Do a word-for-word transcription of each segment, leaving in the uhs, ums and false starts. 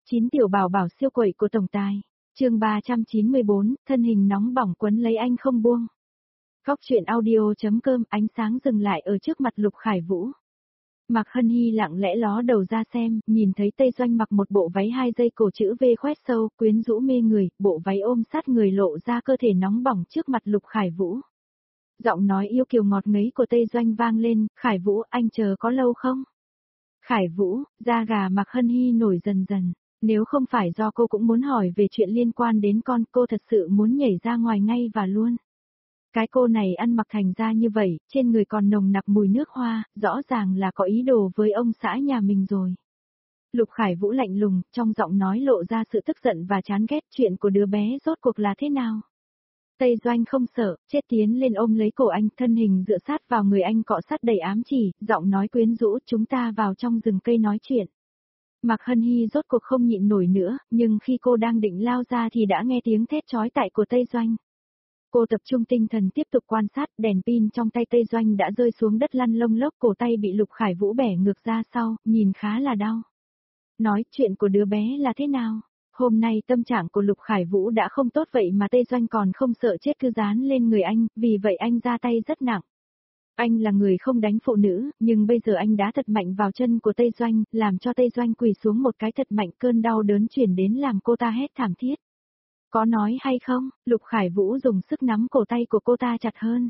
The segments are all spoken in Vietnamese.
chín tiểu bảo bảo siêu quậy của tổng tài. Chương ba trăm chín mươi bốn, thân hình nóng bỏng quấn lấy anh không buông. Góc truyện audio.com. Ánh sáng dừng lại ở trước mặt Lục Khải Vũ. Mạc Hân Hi lặng lẽ ló đầu ra xem, nhìn thấy Tây Doanh mặc một bộ váy hai dây cổ chữ V khoét sâu, quyến rũ mê người, bộ váy ôm sát người lộ ra cơ thể nóng bỏng trước mặt Lục Khải Vũ. Giọng nói yêu kiều ngọt ngấy của Tây Doanh vang lên, Khải Vũ, anh chờ có lâu không? Khải Vũ, da gà Mạc Hân Hi nổi dần dần. Nếu không phải do cô cũng muốn hỏi về chuyện liên quan đến con, cô thật sự muốn nhảy ra ngoài ngay và luôn. Cái cô này ăn mặc thành ra như vậy, trên người còn nồng nặc mùi nước hoa, rõ ràng là có ý đồ với ông xã nhà mình rồi. Lục Khải Vũ lạnh lùng, trong giọng nói lộ ra sự tức giận và chán ghét. Chuyện của đứa bé rốt cuộc là thế nào? Tây Doanh không sợ, chết tiến lên ôm lấy cổ anh, thân hình dựa sát vào người anh cọ sát đầy ám chỉ, giọng nói quyến rũ, chúng ta vào trong rừng cây nói chuyện. Mạc Hân Hi rốt cuộc không nhịn nổi nữa, nhưng khi cô đang định lao ra thì đã nghe tiếng thét chói tai của Tây Doanh. Cô tập trung tinh thần tiếp tục quan sát, đèn pin trong tay Tây Doanh đã rơi xuống đất lăn lông lốc, cổ tay bị Lục Khải Vũ bẻ ngược ra sau, nhìn khá là đau. Nói chuyện của đứa bé là thế nào? Hôm nay tâm trạng của Lục Khải Vũ đã không tốt vậy mà Tây Doanh còn không sợ chết cứ dán lên người anh, vì vậy anh ra tay rất nặng. Anh là người không đánh phụ nữ, nhưng bây giờ anh đá thật mạnh vào chân của Tây Doanh, làm cho Tây Doanh quỳ xuống một cái thật mạnh, cơn đau đớn truyền đến làm cô ta hét thảm thiết. Có nói hay không? Lục Khải Vũ dùng sức nắm cổ tay của cô ta chặt hơn.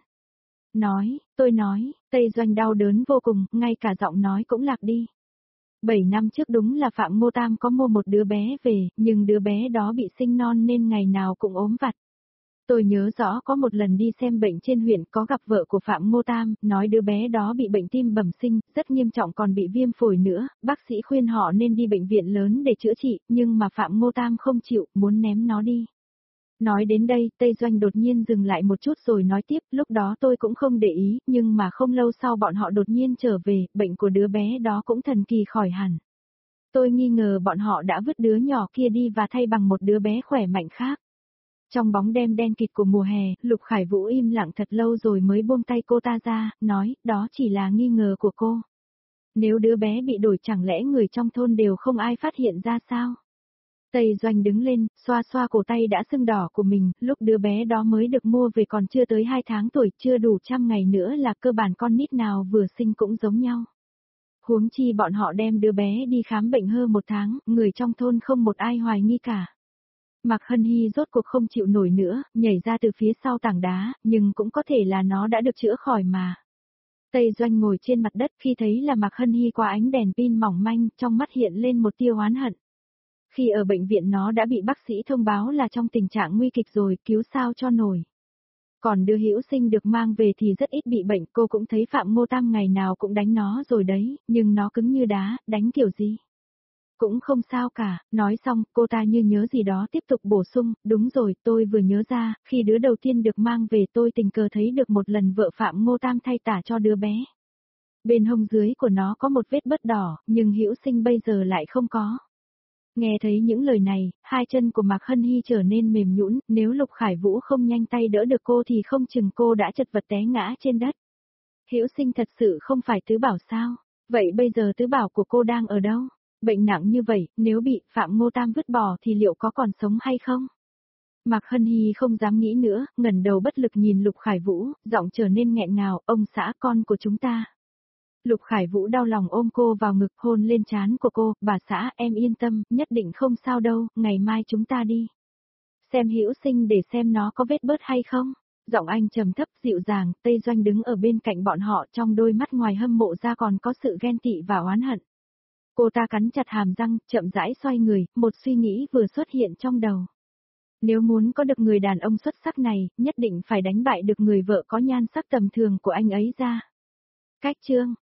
Nói, tôi nói, Tây Doanh đau đớn vô cùng, ngay cả giọng nói cũng lạc đi. Bảy năm trước đúng là Phạm Mô Tam có mua một đứa bé về, nhưng đứa bé đó bị sinh non nên ngày nào cũng ốm vặt. Tôi nhớ rõ có một lần đi xem bệnh trên huyện có gặp vợ của Phạm Mô Tam, nói đứa bé đó bị bệnh tim bẩm sinh, rất nghiêm trọng còn bị viêm phổi nữa, bác sĩ khuyên họ nên đi bệnh viện lớn để chữa trị, nhưng mà Phạm Mô Tam không chịu, muốn ném nó đi. Nói đến đây, Tây Doanh đột nhiên dừng lại một chút rồi nói tiếp, lúc đó tôi cũng không để ý, nhưng mà không lâu sau bọn họ đột nhiên trở về, bệnh của đứa bé đó cũng thần kỳ khỏi hẳn. Tôi nghi ngờ bọn họ đã vứt đứa nhỏ kia đi và thay bằng một đứa bé khỏe mạnh khác. Trong bóng đêm đen kịt của mùa hè, Lục Khải Vũ im lặng thật lâu rồi mới buông tay cô ta ra, nói, đó chỉ là nghi ngờ của cô. Nếu đứa bé bị đổi chẳng lẽ người trong thôn đều không ai phát hiện ra sao? Tây Doanh đứng lên, xoa xoa cổ tay đã sưng đỏ của mình, lúc đứa bé đó mới được mua về còn chưa tới hai tháng tuổi, chưa đủ trăm ngày nữa là cơ bản con nít nào vừa sinh cũng giống nhau. Huống chi bọn họ đem đứa bé đi khám bệnh hơn một tháng, người trong thôn không một ai hoài nghi cả. Mạc Hân Hi rốt cuộc không chịu nổi nữa, nhảy ra từ phía sau tảng đá, nhưng cũng có thể là nó đã được chữa khỏi mà. Tây Doanh ngồi trên mặt đất khi thấy là Mạc Hân Hi qua ánh đèn pin mỏng manh, trong mắt hiện lên một tia oán hận. Khi ở bệnh viện nó đã bị bác sĩ thông báo là trong tình trạng nguy kịch rồi, cứu sao cho nổi. Còn đứa Hữu Sinh được mang về thì rất ít bị bệnh, cô cũng thấy Phạm Mô Tam ngày nào cũng đánh nó rồi đấy, nhưng nó cứng như đá, đánh kiểu gì? Cũng không sao cả, nói xong, cô ta như nhớ gì đó tiếp tục bổ sung, đúng rồi, tôi vừa nhớ ra, khi đứa đầu tiên được mang về tôi tình cờ thấy được một lần vợ Phạm Mô Tam thay tả cho đứa bé. Bên hông dưới của nó có một vết bớt đỏ, nhưng Hữu Sinh bây giờ lại không có. Nghe thấy những lời này, hai chân của Mạc Hân Hi trở nên mềm nhũn, nếu Lục Khải Vũ không nhanh tay đỡ được cô thì không chừng cô đã chật vật té ngã trên đất. Hữu Sinh thật sự không phải tứ bảo sao? Vậy bây giờ tứ bảo của cô đang ở đâu? Bệnh nặng như vậy, nếu bị Phạm Mô Tam vứt bỏ thì liệu có còn sống hay không? Mạc Hân Hi không dám nghĩ nữa, ngẩng đầu bất lực nhìn Lục Khải Vũ, giọng trở nên nghẹn ngào, ông xã con của chúng ta. Lục Khải Vũ đau lòng ôm cô vào ngực, hôn lên trán của cô, bà xã em yên tâm, nhất định không sao đâu, ngày mai chúng ta đi. Xem Hữu Sinh để xem nó có vết bớt hay không. Giọng anh trầm thấp dịu dàng, Tây Doanh đứng ở bên cạnh bọn họ, trong đôi mắt ngoài hâm mộ ra còn có sự ghen tị và oán hận. Cô ta cắn chặt hàm răng, chậm rãi xoay người, một suy nghĩ vừa xuất hiện trong đầu. Nếu muốn có được người đàn ông xuất sắc này, nhất định phải đánh bại được người vợ có nhan sắc tầm thường của anh ấy ra. Cách chương